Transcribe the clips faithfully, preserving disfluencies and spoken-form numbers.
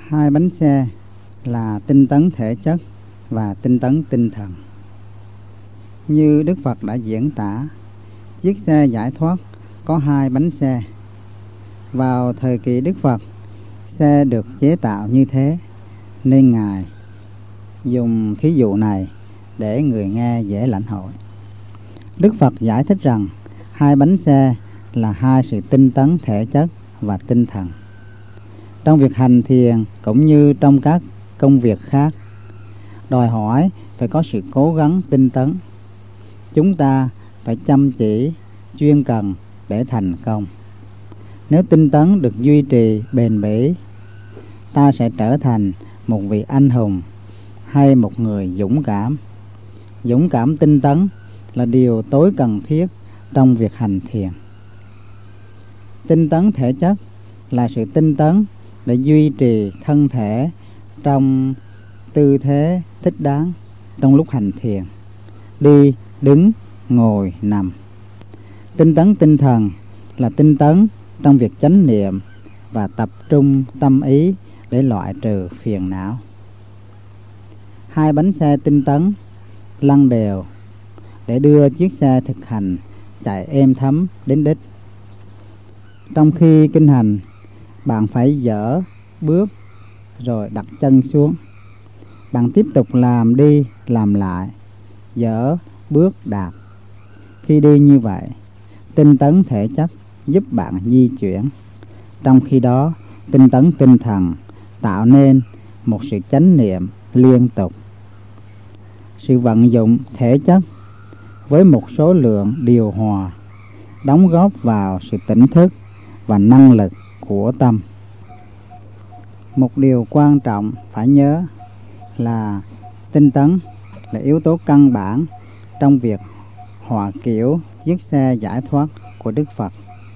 Hai bánh xe là tinh tấn thể chất và tinh tấn tinh thần. Như Đức Phật đã diễn tả, chiếc xe giải thoát có hai bánh xe. Vào thời kỳ Đức Phật, xe được chế tạo như thế, nên Ngài dùng thí dụ này để người nghe dễ lãnh hội. Đức Phật giải thích rằng hai bánh xe là hai sự tinh tấn thể chất và tinh thần. Trong việc hành thiền cũng như trong các công việc khác, đòi hỏi phải có sự cố gắng tinh tấn. Chúng ta phải chăm chỉ, chuyên cần để thành công. Nếu tinh tấn được duy trì bền bỉ, ta sẽ trở thành một vị anh hùng hay một người dũng cảm. Dũng cảm tinh tấn là điều tối cần thiết trong việc hành thiền. Tinh tấn thể chất là sự tinh tấn để duy trì thân thể trong tư thế thích đáng trong lúc hành thiền, đi, đứng, ngồi, nằm. Tinh tấn tinh thần là tinh tấn trong việc chánh niệm và tập trung tâm ý để loại trừ phiền não. Hai bánh xe tinh tấn lăn đều để đưa chiếc xe thực hành chạy êm thấm đến đích. Trong khi kinh hành, bạn phải dỡ bước rồi đặt chân xuống. Bạn tiếp tục làm đi làm lại, dỡ bước đạp. Khi đi như vậy, tinh tấn thể chất giúp bạn di chuyển. Trong khi đó, tinh tấn tinh thần tạo nên một sự chánh niệm liên tục. Sự vận dụng thể chất với một số lượng điều hòa đóng góp vào sự tỉnh thức và năng lực của tâm. Một điều quan trọng phải nhớ là tinh tấn là yếu tố căn bản trong việc họa kiểu chiếc xe giải thoát của Đức Phật.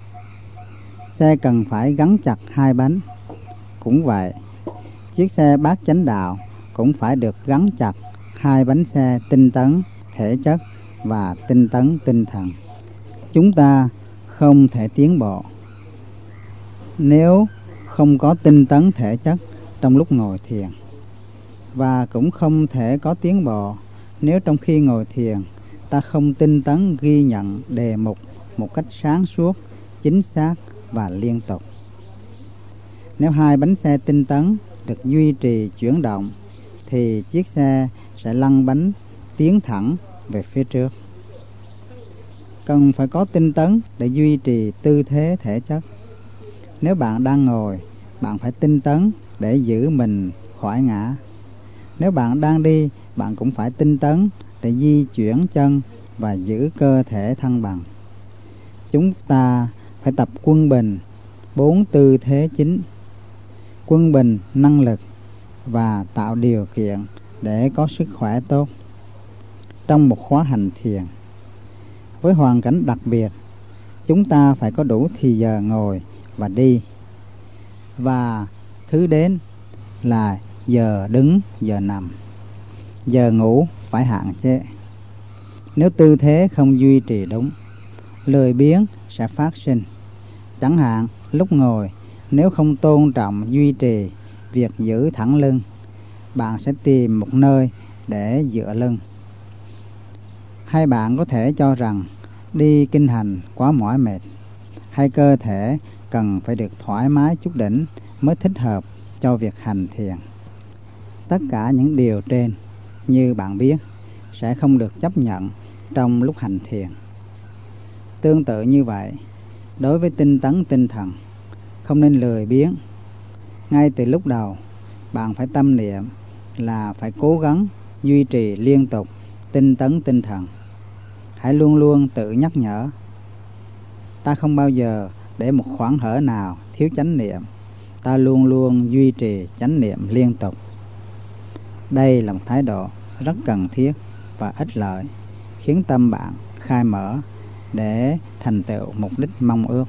Xe cần phải gắn chặt hai bánh. Cũng vậy, chiếc xe bát chánh đạo cũng phải được gắn chặt hai bánh xe tinh tấn thể chất và tinh tấn tinh thần. Chúng ta không thể tiến bộ nếu không có tinh tấn thể chất trong lúc ngồi thiền, và cũng không thể có tiến bộ nếu trong khi ngồi thiền ta không tinh tấn ghi nhận đề mục một cách sáng suốt, chính xác và liên tục. Nếu hai bánh xe tinh tấn được duy trì chuyển động thì chiếc xe sẽ lăn bánh tiến thẳng về phía trước. Cần phải có tinh tấn để duy trì tư thế thể chất. Nếu bạn đang ngồi, bạn phải tinh tấn để giữ mình khỏi ngã. Nếu bạn đang đi, bạn cũng phải tinh tấn để di chuyển chân và giữ cơ thể thăng bằng. Chúng ta phải tập quân bình bốn tư thế chính. Quân bình năng lực và tạo điều kiện để có sức khỏe tốt. Trong một khóa hành thiền với hoàn cảnh đặc biệt, chúng ta phải có đủ thì giờ ngồi và đi, và thứ đến là giờ đứng, giờ nằm. Giờ ngủ phải hạn chế. Nếu tư thế không duy trì đúng, lười biếng sẽ phát sinh. Chẳng hạn lúc ngồi, nếu không tôn trọng duy trì việc giữ thẳng lưng, bạn sẽ tìm một nơi để dựa lưng. Hay bạn có thể cho rằng đi kinh hành quá mỏi mệt, hay cơ thể cần phải được thoải mái chút đỉnh mới thích hợp cho việc hành thiền. Tất cả những điều trên, như bạn biết, sẽ không được chấp nhận trong lúc hành thiền. Tương tự như vậy, đối với tinh tấn tinh thần, không nên lười biếng. Ngay từ lúc đầu, bạn phải tâm niệm là phải cố gắng duy trì liên tục tinh tấn tinh thần. Hãy luôn luôn tự nhắc nhở, ta không bao giờ để một khoảng hở nào thiếu chánh niệm. Ta luôn luôn duy trì chánh niệm liên tục. Đây là một thái độ rất cần thiết và ích lợi, khiến tâm bạn khai mở để thành tựu mục đích mong ước.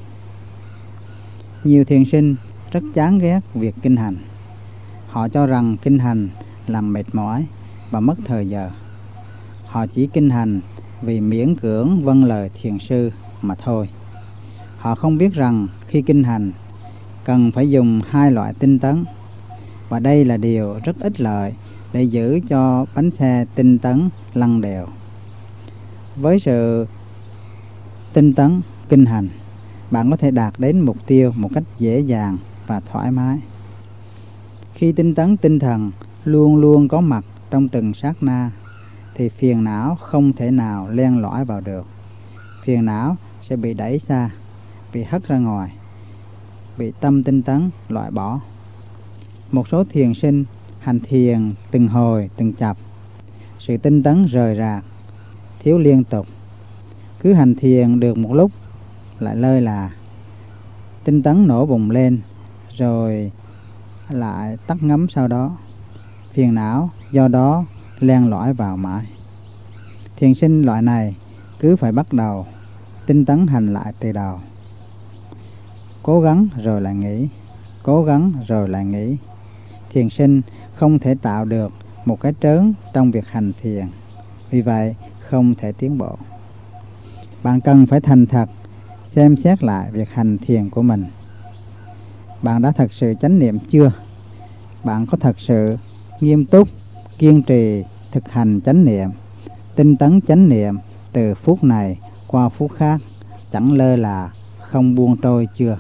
Nhiều thiền sinh rất chán ghét việc kinh hành. Họ cho rằng kinh hành làm mệt mỏi và mất thời giờ. Họ chỉ kinh hành vì miễn cưỡng vâng lời thiền sư mà thôi. Họ không biết rằng khi kinh hành cần phải dùng hai loại tinh tấn. và đây là điều rất ích lợi để giữ cho bánh xe tinh tấn lăn đều. Với sự tinh tấn kinh hành, bạn có thể đạt đến mục tiêu một cách dễ dàng và thoải mái. Khi tinh tấn tinh thần luôn luôn có mặt trong từng sát na, thì phiền não không thể nào len lỏi vào được. Phiền não sẽ bị đẩy xa, bị hất ra ngoài, bị tâm tinh tấn loại bỏ. Một số thiền sinh hành thiền từng hồi từng chập, sự tinh tấn rời rạc, thiếu liên tục. Cứ hành thiền được một lúc lại lơi là, tinh tấn nổ bùng lên rồi lại tắt ngấm sau đó. Phiền não do đó len lỏi vào mãi. Thiền sinh loại này cứ phải bắt đầu tinh tấn hành lại từ đầu. Cố gắng rồi lại nghỉ, cố gắng rồi lại nghỉ. Thiền sinh không thể tạo được một cái trớn trong việc hành thiền, vì vậy không thể tiến bộ. Bạn cần phải thành thật xem xét lại việc hành thiền của mình. Bạn đã thật sự chánh niệm chưa? Bạn có thật sự nghiêm túc, kiên trì thực hành chánh niệm, tinh tấn chánh niệm từ phút này qua phút khác, chẳng lơ là, không buông trôi chưa?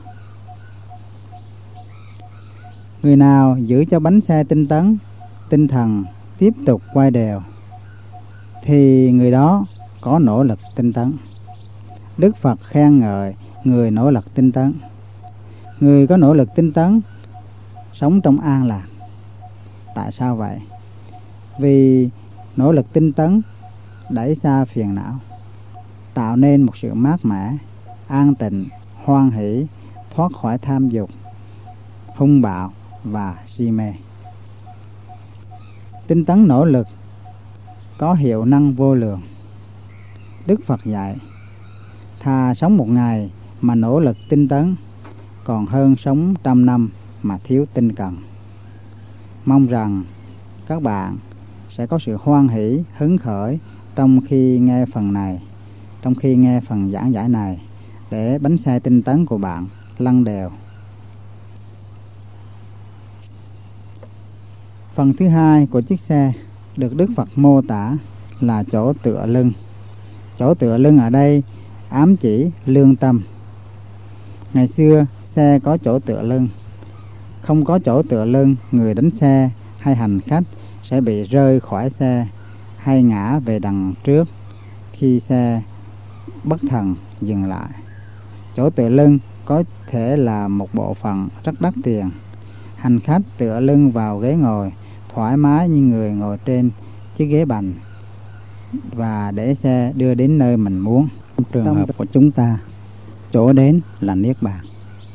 Người nào giữ cho bánh xe tinh tấn, tinh thần tiếp tục quay đều, thì người đó có nỗ lực tinh tấn. Đức Phật khen ngợi người nỗ lực tinh tấn. Người có nỗ lực tinh tấn sống trong an lạc. Tại sao vậy? Vì nỗ lực tinh tấn đẩy xa phiền não, tạo nên một sự mát mẻ, an tịnh, hoan hỷ, thoát khỏi tham dục, hung bạo và si mê. Tinh tấn nỗ lực có hiệu năng vô lượng. Đức Phật dạy, thà sống một ngày mà nỗ lực tinh tấn, còn hơn sống trăm năm mà thiếu tinh cần. Mong rằng các bạn sẽ có sự hoan hỷ, hứng khởi trong khi nghe phần này, trong khi nghe phần giảng giải này, để bánh xe tinh tấn của bạn lăn đều. Phần thứ hai của chiếc xe được Đức Phật mô tả là chỗ tựa lưng. Chỗ tựa lưng ở đây ám chỉ lương tâm. Ngày xưa xe có chỗ tựa lưng. Không có chỗ tựa lưng, người đánh xe hay hành khách sẽ bị rơi khỏi xe hay ngã về đằng trước khi xe bất thần dừng lại. Chỗ tựa lưng có thể là một bộ phận rất đắt tiền. Hành khách tựa lưng vào ghế ngồi thoải mái như người ngồi trên chiếc ghế bành và để xe đưa đến nơi mình muốn. Trong trường hợp của chúng ta, chỗ đến là niết bàn.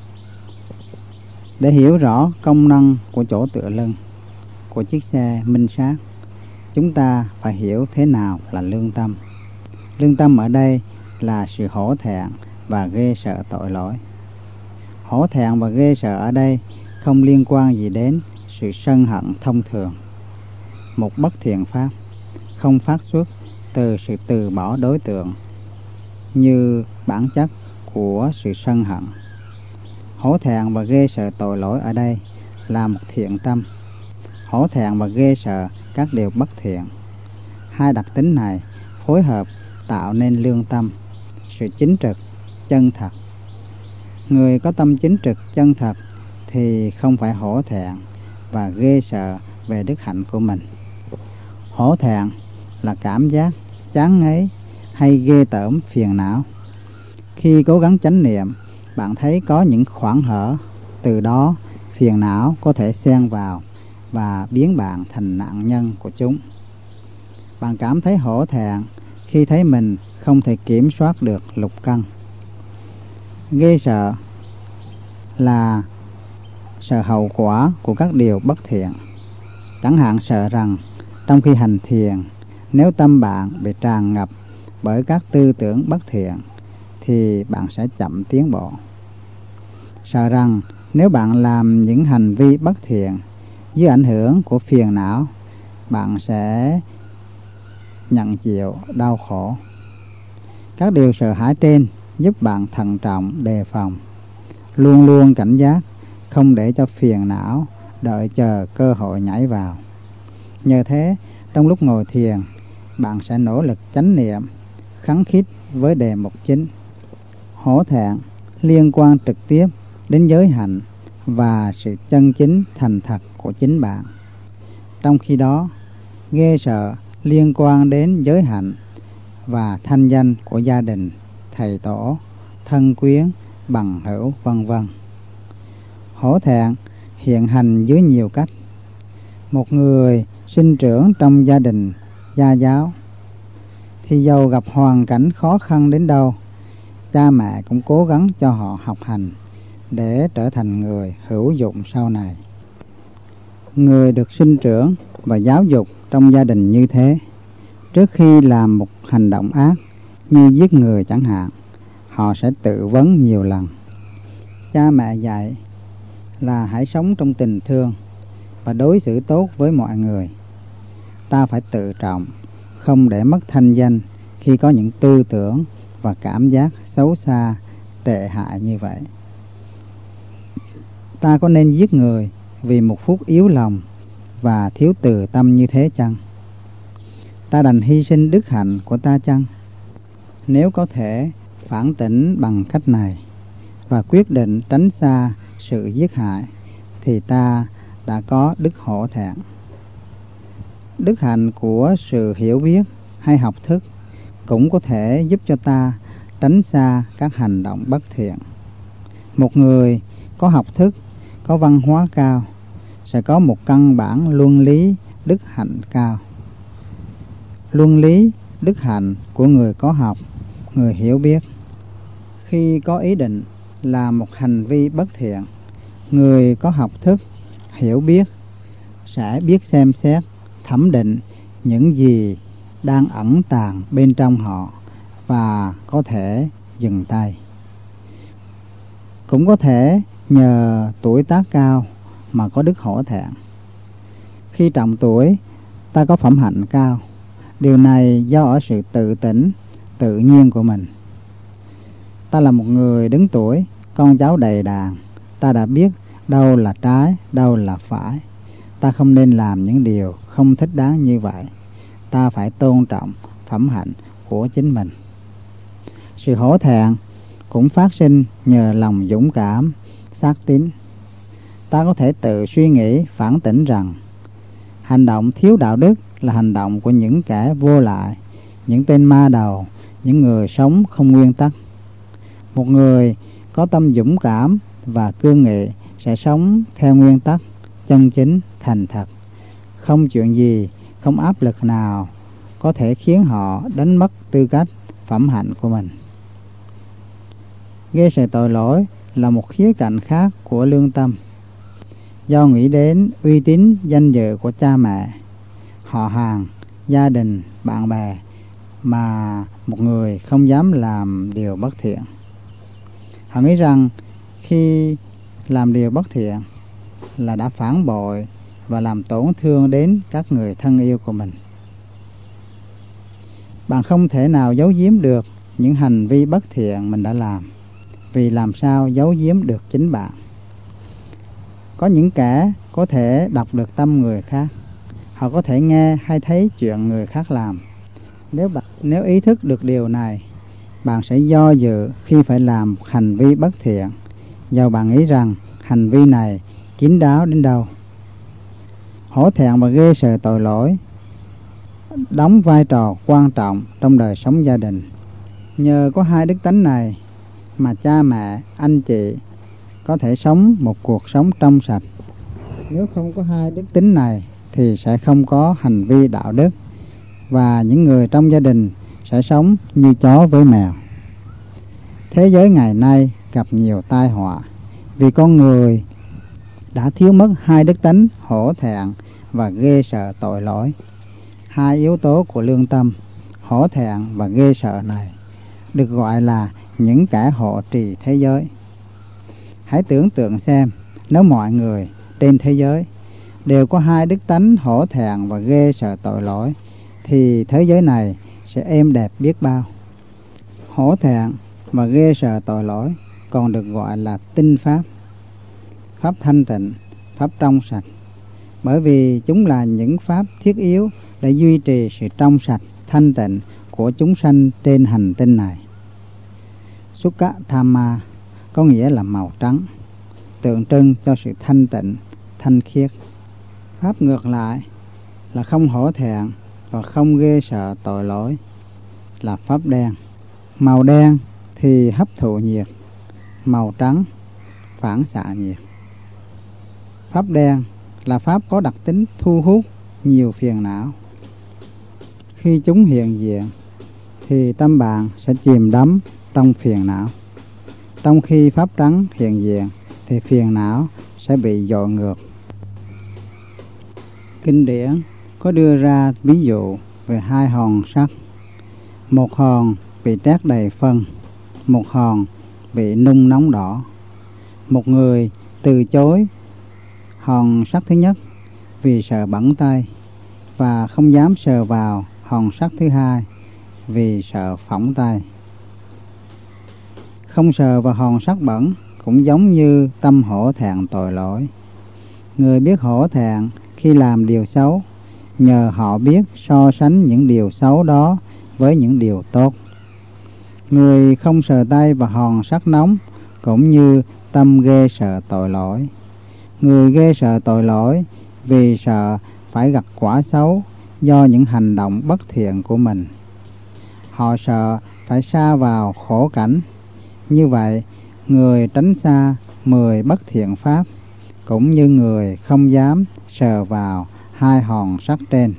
Để hiểu rõ công năng của chỗ tựa lưng của chiếc xe minh sát, chúng ta phải hiểu thế nào là lương tâm. Lương tâm ở đây là sự hổ thẹn và ghê sợ tội lỗi. Hổ thẹn và ghê sợ ở đây không liên quan gì đến sự sân hận thông thường. Một bất thiện pháp không phát xuất từ sự từ bỏ đối tượng như bản chất của sự sân hận. Hổ thẹn và ghê sợ tội lỗi ở đây là một thiện tâm. Hổ thẹn và ghê sợ các điều bất thiện. Hai đặc tính này phối hợp tạo nên lương tâm, sự chính trực, chân thật. Người có tâm chính trực, chân thật thì không phải hổ thẹn và ghê sợ về đức hạnh của mình. Hổ thẹn là cảm giác chán ngấy hay ghê tởm phiền não. Khi cố gắng chánh niệm, bạn thấy có những khoảng hở, từ đó phiền não có thể xen vào và biến bạn thành nạn nhân của chúng. Bạn cảm thấy hổ thẹn khi thấy mình không thể kiểm soát được lục căn. Ghê sợ là sợ hậu quả của các điều bất thiện. Chẳng hạn sợ rằng trong khi hành thiền, nếu tâm bạn bị tràn ngập bởi các tư tưởng bất thiện thì bạn sẽ chậm tiến bộ. Sợ rằng nếu bạn làm những hành vi bất thiện dưới ảnh hưởng của phiền não, bạn sẽ nhận chịu đau khổ. Các điều sợ hãi trên giúp bạn thận trọng đề phòng, luôn luôn cảnh giác, không để cho phiền não đợi chờ cơ hội nhảy vào. Nhờ thế, trong lúc ngồi thiền, bạn sẽ nỗ lực chánh niệm, khắng khít với đề mục chính. Hổ thẹn liên quan trực tiếp đến giới hạnh và sự chân chính thành thật của chính bạn. Trong khi đó, ghê sợ liên quan đến giới hạnh và thanh danh của gia đình, thầy tổ, thân quyến, bằng hữu, vân vân. Hổ thẹn hiện hành dưới nhiều cách. Một người sinh trưởng trong gia đình gia giáo thì dầu gặp hoàn cảnh khó khăn đến đâu, cha mẹ cũng cố gắng cho họ học hành để trở thành người hữu dụng sau này. Người được sinh trưởng và giáo dục trong gia đình như thế, trước khi làm một hành động ác như giết người chẳng hạn, họ sẽ tự vấn nhiều lần. Cha mẹ dạy là hãy sống trong tình thương và đối xử tốt với mọi người. Ta phải tự trọng, không để mất thanh danh khi có những tư tưởng và cảm giác xấu xa, tệ hại như vậy. Ta có nên giết người vì một phút yếu lòng và thiếu từ tâm như thế chăng? Ta đành hy sinh đức hạnh của ta chăng? Nếu có thể phản tỉnh bằng cách này và quyết định tránh xa sự giết hại, thì ta đã có đức hổ thẹn. Đức hạnh của sự hiểu biết hay học thức cũng có thể giúp cho ta tránh xa các hành động bất thiện. Một người có học thức, có văn hóa cao sẽ có một căn bản luân lý đức hạnh cao. Luân lý đức hạnh của người có học, người hiểu biết. Khi có ý định làm một hành vi bất thiện, người có học thức, hiểu biết sẽ biết xem xét, thẩm định những gì đang ẩn tàng bên trong họ và có thể dừng tay. Cũng có thể nhờ tuổi tác cao mà có đức hổ thẹn. Khi trọng tuổi, ta có phẩm hạnh cao. Điều này do ở sự tự tỉnh, tự nhiên của mình. Ta là một người đứng tuổi, con cháu đầy đàn. Ta đã biết đâu là trái, đâu là phải. Ta không nên làm những điều không thích đáng như vậy. Ta phải tôn trọng phẩm hạnh của chính mình. Sự hổ thẹn cũng phát sinh nhờ lòng dũng cảm, xác tín. Ta có thể tự suy nghĩ, phản tỉnh rằng hành động thiếu đạo đức là hành động của những kẻ vô lại, những tên ma đầu, những người sống không nguyên tắc. Một người có tâm dũng cảm và cương nghị sẽ sống theo nguyên tắc, chân chính, thành thật. Không chuyện gì, không áp lực nào có thể khiến họ đánh mất tư cách, phẩm hạnh của mình. Ghê sợ tội lỗi là một khía cạnh khác của lương tâm. Do nghĩ đến uy tín, danh dự của cha mẹ, họ hàng, gia đình, bạn bè mà một người không dám làm điều bất thiện. Họ nghĩ rằng khi làm điều bất thiện là đã phản bội và làm tổn thương đến các người thân yêu của mình. Bạn không thể nào giấu giếm được những hành vi bất thiện mình đã làm, vì làm sao giấu giếm được chính bạn. Có những kẻ có thể đọc được tâm người khác. Họ có thể nghe hay thấy chuyện người khác làm. Nếu bạn nếu ý thức được điều này, bạn sẽ do dự khi phải làm hành vi bất thiện, dầu bạn nghĩ rằng hành vi này kín đáo đến đâu. Hổ thẹn và ghê sợ tội lỗi đóng vai trò quan trọng trong đời sống gia đình. Nhờ có hai đức tánh này mà cha mẹ, anh chị có thể sống một cuộc sống trong sạch. Nếu không có hai đức tính này thì sẽ không có hành vi đạo đức, và những người trong gia đình sẽ sống như chó với mèo. Thế giới ngày nay gặp nhiều tai họa vì con người đã thiếu mất hai đức tánh hổ thẹn và ghê sợ tội lỗi. Hai yếu tố của lương tâm, hổ thẹn và ghê sợ này, được gọi là những kẻ hộ trì thế giới. Hãy tưởng tượng xem, nếu mọi người trên thế giới đều có hai đức tánh hổ thẹn và ghê sợ tội lỗi, thì thế giới này sẽ êm đẹp biết bao. Hổ thẹn và ghê sợ tội lỗi còn được gọi là tinh pháp, pháp thanh tịnh, pháp trong sạch, bởi vì chúng là những pháp thiết yếu để duy trì sự trong sạch, thanh tịnh của chúng sanh trên hành tinh này. Sukha Thamma có nghĩa là màu trắng, tượng trưng cho sự thanh tịnh, thanh khiết. Pháp ngược lại là không hổ thẹn và không ghê sợ tội lỗi, là pháp đen. Màu đen thì hấp thụ nhiệt, màu trắng phản xạ nhiệt. Pháp đen là pháp có đặc tính thu hút nhiều phiền não. Khi chúng hiện diện thì tâm bạn sẽ chìm đắm trong phiền não. Trong khi pháp trắng hiện diện thì phiền não sẽ bị dội ngược. Kinh điển có đưa ra ví dụ về hai hòn sắt. Một hòn bị trét đầy phân, một hòn bị nung nóng đỏ. Một người từ chối hòn sắt thứ nhất vì sợ bẩn tay và không dám sờ vào hòn sắt thứ hai vì sợ phỏng tay. Không sờ vào hòn sắt bẩn cũng giống như tâm hổ thẹn tội lỗi. Người biết hổ thẹn khi làm điều xấu, nhờ họ biết so sánh những điều xấu đó với những điều tốt. Người không sờ tay vào hòn sắt nóng cũng như tâm ghê sợ tội lỗi. Người ghê sợ tội lỗi vì sợ phải gặp quả xấu do những hành động bất thiện của mình. Họ sợ phải sa vào khổ cảnh. Như vậy, người tránh xa mười bất thiện pháp, cũng như người không dám sờ vào hai hòn sắt trên.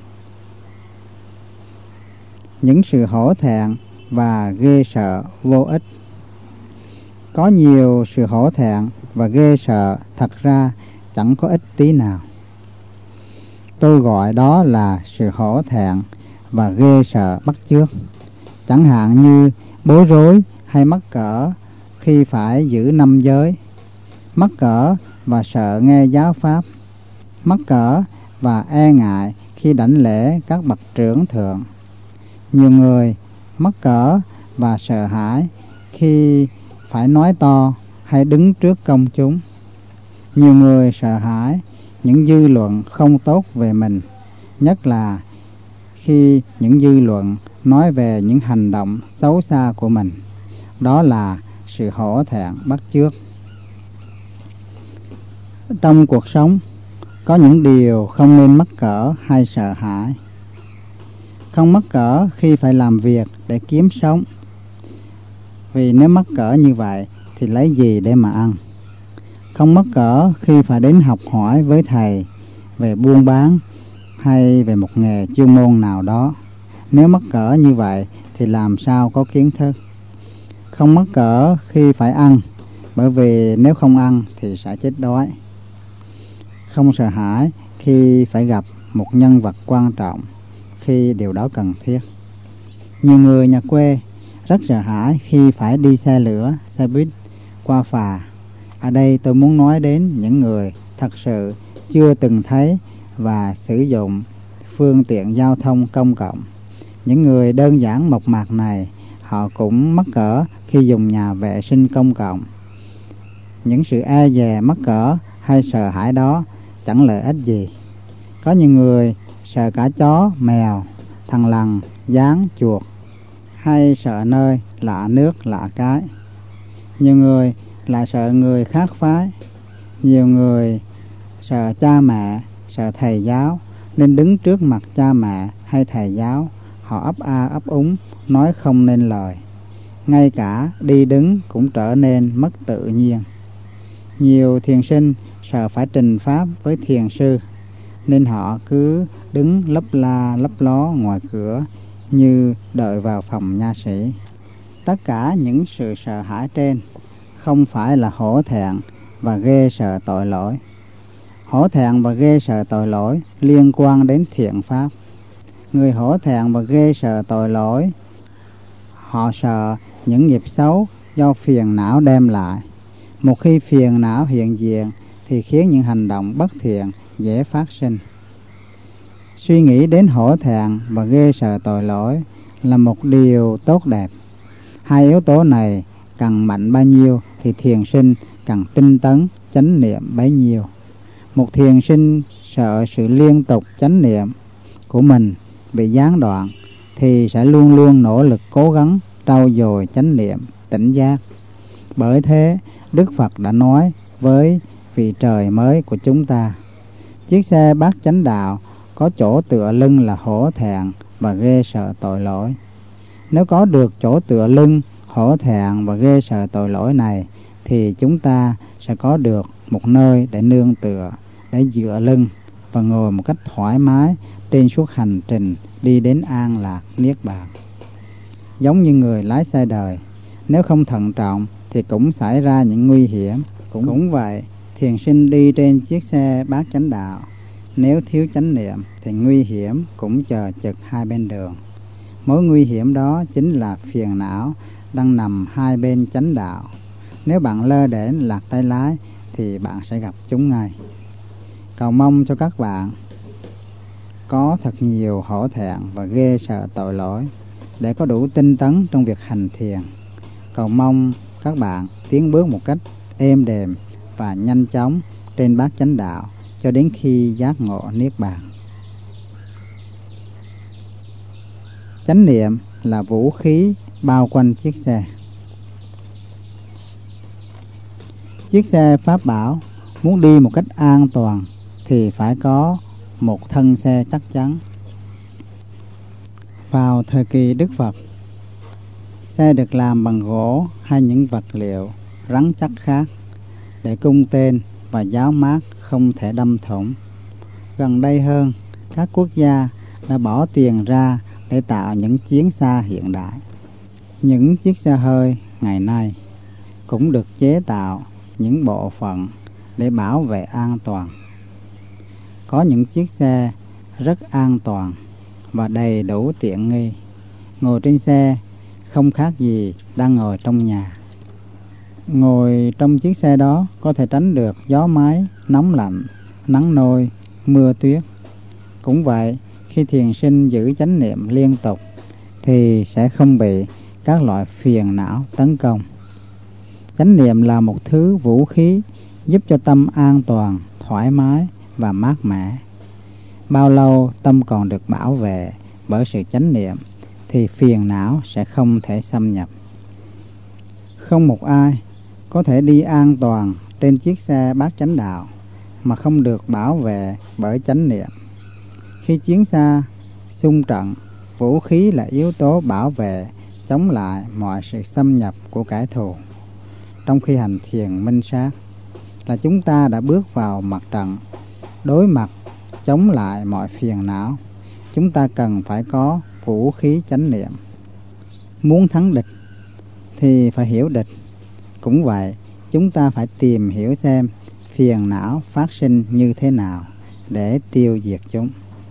Những sự hổ thẹn và ghê sợ vô ích. Có nhiều sự hổ thẹn và ghê sợ thật ra chẳng có ích tí nào. Tôi gọi đó là sự hổ thẹn và ghê sợ bắt chước. Chẳng hạn như bối rối hay mắc cỡ khi phải giữ năm giới, mắc cỡ và sợ nghe giáo pháp, mắc cỡ và e ngại khi đảnh lễ các bậc trưởng thượng. Nhiều người mắc cỡ và sợ hãi khi phải nói to hay đứng trước công chúng. Nhiều người sợ hãi những dư luận không tốt về mình, nhất là khi những dư luận nói về những hành động xấu xa của mình. Đó là sự hổ thẹn bắt chước. Trong cuộc sống có những điều không nên mắc cỡ hay sợ hãi. Không mắc cỡ khi phải làm việc để kiếm sống, vì nếu mắc cỡ như vậy thì lấy gì để mà ăn. Không mắc cỡ khi phải đến học hỏi với thầy về buôn bán hay về một nghề chuyên môn nào đó. Nếu mắc cỡ như vậy thì làm sao có kiến thức. Không mắc cỡ khi phải ăn, bởi vì nếu không ăn thì sẽ chết đói. Không sợ hãi khi phải gặp một nhân vật quan trọng khi điều đó cần thiết. Nhiều người nhà quê rất sợ hãi khi phải đi xe lửa, xe buýt qua phà. Ở đây tôi muốn nói đến những người thật sự chưa từng thấy và sử dụng phương tiện giao thông công cộng. Những người đơn giản mộc mạc này, họ cũng mắc cỡ khi dùng nhà vệ sinh công cộng. Những sự e dè, mắc cỡ hay sợ hãi đó chẳng lợi ích gì. Có những người sợ cả chó, mèo, thằn lằn, gián, chuột, hay sợ nơi lạ nước, lạ cái. Nhiều người lại sợ người khác phái. Nhiều người sợ cha mẹ, sợ thầy giáo, nên đứng trước mặt cha mẹ hay thầy giáo, họ ấp a ấp úng, nói không nên lời. Ngay cả đi đứng cũng trở nên mất tự nhiên. Nhiều thiền sinh sợ phải trình pháp với thiền sư, nên họ cứ đứng lấp la lấp ló ngoài cửa như đợi vào phòng nha sĩ. Tất cả những sự sợ hãi trên không phải là hổ thẹn và ghê sợ tội lỗi. Hổ thẹn và ghê sợ tội lỗi liên quan đến thiện pháp. Người hổ thẹn và ghê sợ tội lỗi, họ sợ những nghiệp xấu do phiền não đem lại. Một khi phiền não hiện diện thì khiến những hành động bất thiện dễ phát sinh. Suy nghĩ đến hổ thẹn và ghê sợ tội lỗi là một điều tốt đẹp. Hai yếu tố này càng mạnh bao nhiêu thì thiền sinh càng tinh tấn chánh niệm bấy nhiêu. Một thiền sinh sợ sự liên tục chánh niệm của mình bị gián đoạn thì sẽ luôn luôn nỗ lực cố gắng trau dồi chánh niệm tỉnh giác. Bởi thế Đức Phật đã nói với vị trời mới của chúng ta: chiếc xe bát chánh đạo có chỗ tựa lưng là hổ thẹn và ghê sợ tội lỗi. Nếu có được chỗ tựa lưng hổ thẹn và ghê sợ tội lỗi này thì chúng ta sẽ có được một nơi để nương tựa, để dựa lưng và ngồi một cách thoải mái trên suốt hành trình đi đến an lạc niết bàn. Giống như người lái xe đời, nếu không thận trọng thì cũng xảy ra những nguy hiểm. Cũng, cũng vậy, thiền sinh đi trên chiếc xe bát chánh đạo, nếu thiếu chánh niệm thì nguy hiểm cũng chờ chực hai bên đường. Mối nguy hiểm đó chính là phiền não đang nằm hai bên chánh đạo. Nếu bạn lơ đễnh lạc tay lái thì bạn sẽ gặp chúng ngay. Cầu mong cho các bạn có thật nhiều hổ thẹn và ghê sợ tội lỗi để có đủ tinh tấn trong việc hành thiền. Cầu mong các bạn tiến bước một cách êm đềm và nhanh chóng trên bát chánh đạo cho đến khi giác ngộ niết bàn. Chánh niệm là vũ khí bao quanh chiếc xe. Chiếc xe pháp bảo muốn đi một cách an toàn thì phải có một thân xe chắc chắn. Vào thời kỳ Đức Phật, xe được làm bằng gỗ hay những vật liệu rắn chắc khác để cung tên và giáo mát không thể đâm thủng. Gần đây hơn, các quốc gia đã bỏ tiền ra để tạo những chiến xa hiện đại. Những chiếc xe hơi ngày nay cũng được chế tạo những bộ phận để bảo vệ an toàn. Có những chiếc xe rất an toàn và đầy đủ tiện nghi. Ngồi trên xe không khác gì đang ngồi trong nhà. Ngồi trong chiếc xe đó có thể tránh được gió máy, nóng lạnh, nắng nôi, mưa tuyết. Cũng vậy, khi thiền sinh giữ chánh niệm liên tục thì sẽ không bị các loại phiền não tấn công. Chánh niệm là một thứ vũ khí giúp cho tâm an toàn, thoải mái và mát mẻ. Bao lâu tâm còn được bảo vệ bởi sự chánh niệm thì phiền não sẽ không thể xâm nhập. Không một ai có thể đi an toàn trên chiếc xe bát chánh đạo mà không được bảo vệ bởi chánh niệm. Khi chiến xa xung trận, vũ khí là yếu tố bảo vệ chống lại mọi sự xâm nhập của kẻ thù. Trong khi hành thiền minh sát là chúng ta đã bước vào mặt trận, đối mặt chống lại mọi phiền não. Chúng ta cần phải có vũ khí chánh niệm. Muốn thắng địch thì phải hiểu địch. Cũng vậy, chúng ta phải tìm hiểu xem phiền não phát sinh như thế nào để tiêu diệt chúng.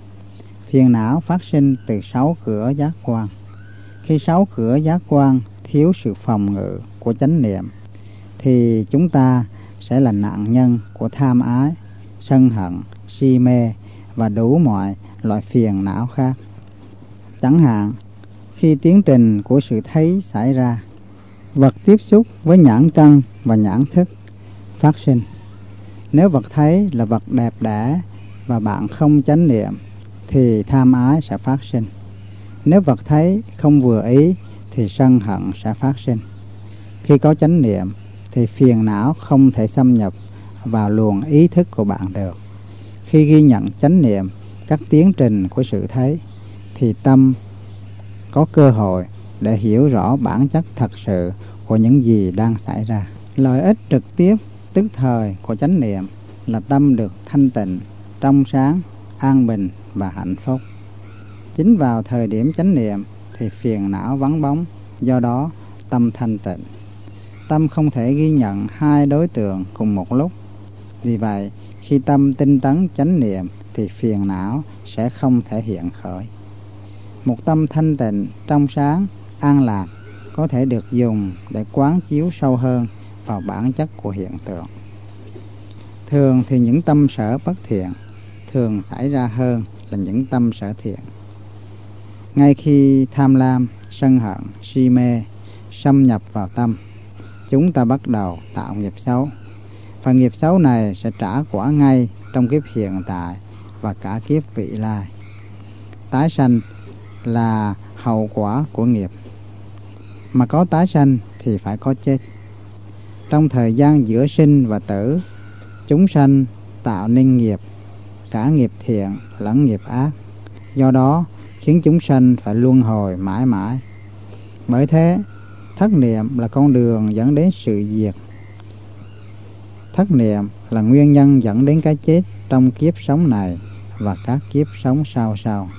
Phiền não phát sinh từ sáu cửa giác quan. Khi sáu cửa giác quan thiếu sự phòng ngự của chánh niệm thì chúng ta sẽ là nạn nhân của tham ái, sân hận, si mê và đủ mọi loại phiền não khác. Chẳng hạn, khi tiến trình của sự thấy xảy ra, vật tiếp xúc với nhãn căn và nhãn thức phát sinh. Nếu vật thấy là vật đẹp đẽ và bạn không chánh niệm thì tham ái sẽ phát sinh. Nếu vật thấy không vừa ý thì sân hận sẽ phát sinh. Khi có chánh niệm thì phiền não không thể xâm nhập vào luồng ý thức của bạn được. Khi ghi nhận chánh niệm các tiến trình của sự thấy thì tâm có cơ hội để hiểu rõ bản chất thật sự của những gì đang xảy ra. Lợi ích trực tiếp tức thời của chánh niệm là tâm được thanh tịnh, trong sáng, an bình và hạnh phúc. Chính vào thời điểm chánh niệm thì phiền não vắng bóng, do đó tâm thanh tịnh. Tâm không thể ghi nhận hai đối tượng cùng một lúc. Vì vậy, khi tâm tinh tấn chánh niệm thì phiền não sẽ không thể hiện khởi. Một tâm thanh tịnh, trong sáng, an lạc có thể được dùng để quán chiếu sâu hơn vào bản chất của hiện tượng. Thường thì những tâm sở bất thiện thường xảy ra hơn là những tâm sở thiện. Ngay khi tham lam, sân hận, si mê xâm nhập vào tâm, chúng ta bắt đầu tạo nghiệp xấu. Và nghiệp xấu này sẽ trả quả ngay trong kiếp hiện tại và cả kiếp vị lai. Tái sanh là hậu quả của nghiệp. Mà có tái sanh thì phải có chết. Trong thời gian giữa sinh và tử, chúng sanh tạo nên nghiệp, cả nghiệp thiện lẫn nghiệp ác. Do đó khiến chúng sanh phải luân hồi mãi mãi. Bởi thế, thất niệm là con đường dẫn đến sự diệt. Thất niệm là nguyên nhân dẫn đến cái chết trong kiếp sống này và các kiếp sống sau sau.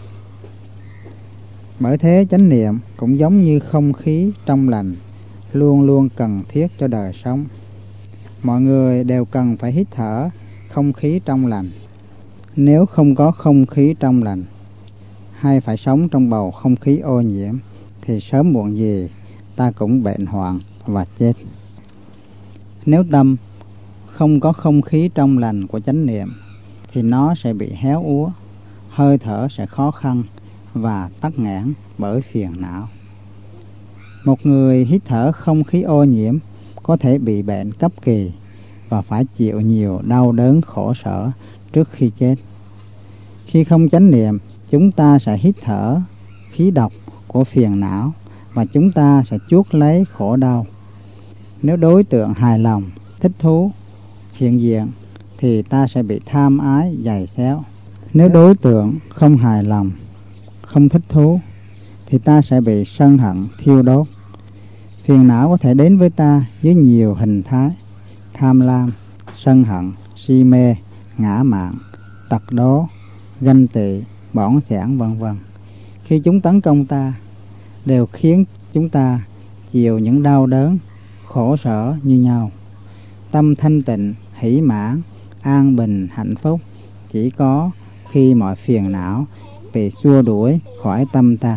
Bởi thế chánh niệm cũng giống như không khí trong lành, luôn luôn cần thiết cho đời sống. Mọi người đều cần phải hít thở không khí trong lành. Nếu không có không khí trong lành, hay phải sống trong bầu không khí ô nhiễm, thì sớm muộn gì ta cũng bệnh hoạn và chết. Nếu tâm không có không khí trong lành của chánh niệm, thì nó sẽ bị héo úa, hơi thở sẽ khó khăn và tắc nghẽn bởi phiền não. Một người hít thở không khí ô nhiễm có thể bị bệnh cấp kỳ và phải chịu nhiều đau đớn khổ sở trước khi chết. Khi không chánh niệm, chúng ta sẽ hít thở khí độc của phiền não và chúng ta sẽ chuốc lấy khổ đau. Nếu đối tượng hài lòng, thích thú hiện diện thì ta sẽ bị tham ái giày xéo. Nếu đối tượng không hài lòng, không thích thú thì ta sẽ bị sân hận thiêu đốt. Phiền não có thể đến với ta với nhiều hình thái: tham lam, sân hận, si mê, ngã mạn, tật đố, ganh tị, bỏng sẻn vân vân. Khi chúng tấn công ta, đều khiến chúng ta chịu những đau đớn, khổ sở như nhau. Tâm thanh tịnh, hỷ mãn, an bình, hạnh phúc chỉ có khi mọi phiền não bị xua đuổi khỏi tâm ta.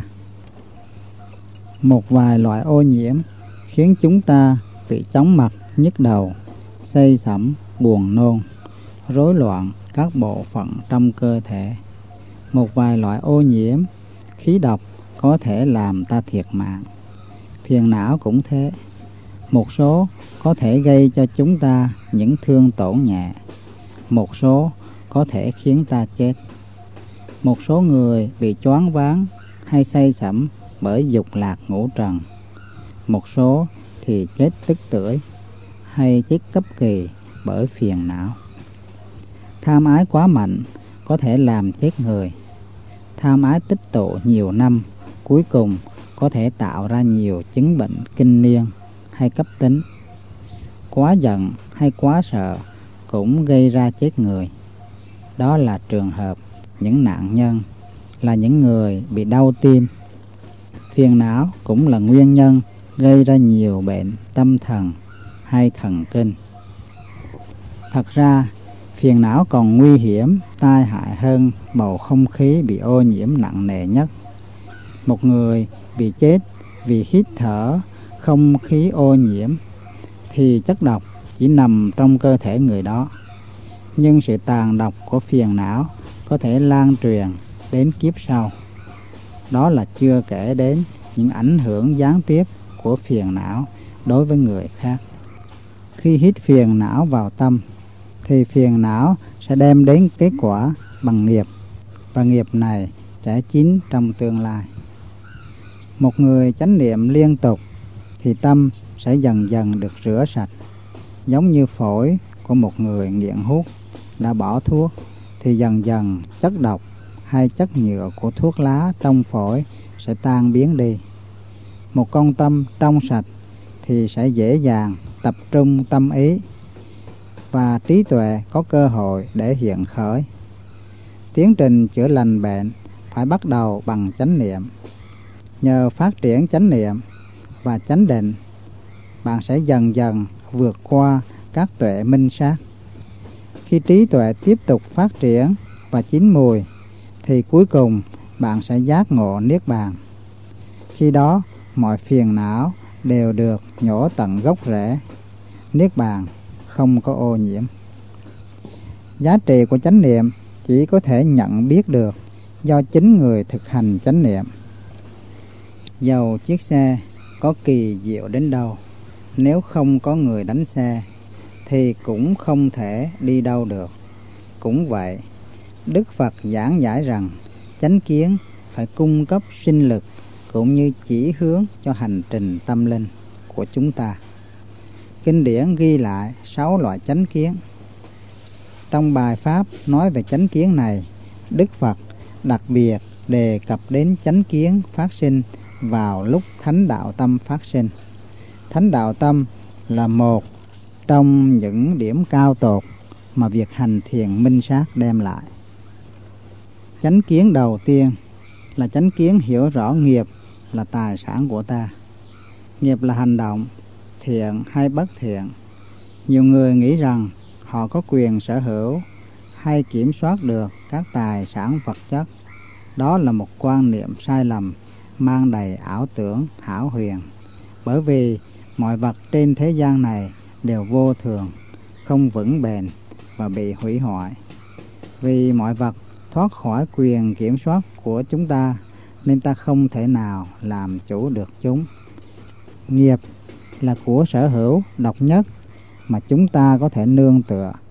Một vài loại ô nhiễm khiến chúng ta bị chóng mặt, nhức đầu, say sẩm, buồn nôn, rối loạn các bộ phận trong cơ thể. Một vài loại ô nhiễm, khí độc có thể làm ta thiệt mạng. Phiền não cũng thế. Một số có thể gây cho chúng ta những thương tổn nhẹ, một số có thể khiến ta chết. Một số người bị choáng váng hay say sẩm bởi dục lạc ngũ trần. Một số thì chết tức tưởi hay chết cấp kỳ bởi phiền não. Tham ái quá mạnh có thể làm chết người. Tham ái tích tụ nhiều năm, cuối cùng có thể tạo ra nhiều chứng bệnh kinh niên hay cấp tính. Quá giận hay quá sợ cũng gây ra chết người. Đó là trường hợp những nạn nhân là những người bị đau tim. Phiền não cũng là nguyên nhân gây ra nhiều bệnh tâm thần hay thần kinh. Thật ra, phiền não còn nguy hiểm, tai hại hơn bầu không khí bị ô nhiễm nặng nề nhất. Một người bị chết vì hít thở không khí ô nhiễm thì chất độc chỉ nằm trong cơ thể người đó. Nhưng sự tàn độc của phiền não có thể lan truyền đến kiếp sau. Đó là chưa kể đến những ảnh hưởng gián tiếp của phiền não đối với người khác. Khi hít phiền não vào tâm thì phiền não sẽ đem đến kết quả bằng nghiệp, và nghiệp này sẽ chín trong tương lai. Một người chánh niệm liên tục thì tâm sẽ dần dần được rửa sạch. Giống như phổi của một người nghiện hút đã bỏ thuốc thì dần dần chất độc hay chất nhựa của thuốc lá trong phổi sẽ tan biến đi. Một con tâm trong sạch thì sẽ dễ dàng tập trung tâm ý và trí tuệ có cơ hội để hiện khởi. Tiến trình chữa lành bệnh phải bắt đầu bằng chánh niệm. Nhờ phát triển chánh niệm và chánh định, bạn sẽ dần dần vượt qua các tuệ minh sát. Khi trí tuệ tiếp tục phát triển và chín mùi, thì cuối cùng bạn sẽ giác ngộ niết bàn. Khi đó, mọi phiền não đều được nhổ tận gốc rễ. Niết bàn không có ô nhiễm. Giá trị của chánh niệm chỉ có thể nhận biết được do chính người thực hành chánh niệm. Dầu chiếc xe có kỳ diệu đến đâu, nếu không có người đánh xe thì cũng không thể đi đâu được. Cũng vậy, Đức Phật giảng giải rằng chánh kiến phải cung cấp sinh lực cũng như chỉ hướng cho hành trình tâm linh của chúng ta. Kinh điển ghi lại sáu loại chánh kiến. Trong bài pháp nói về chánh kiến này, Đức Phật đặc biệt đề cập đến chánh kiến phát sinh vào lúc thánh đạo tâm phát sinh. Thánh đạo tâm là một trong những điểm cao tột mà việc hành thiền minh sát đem lại. Chánh kiến đầu tiên là chánh kiến hiểu rõ nghiệp là tài sản của ta. Nghiệp là hành động, thiện hay bất thiện. Nhiều người nghĩ rằng họ có quyền sở hữu hay kiểm soát được các tài sản vật chất. Đó là một quan niệm sai lầm, mang đầy ảo tưởng hão huyền. Bởi vì mọi vật trên thế gian này đều vô thường, không vững bền và bị hủy hoại. Vì mọi vật thoát khỏi quyền kiểm soát của chúng ta nên ta không thể nào làm chủ được chúng. Nghiệp là của sở hữu độc nhất mà chúng ta có thể nương tựa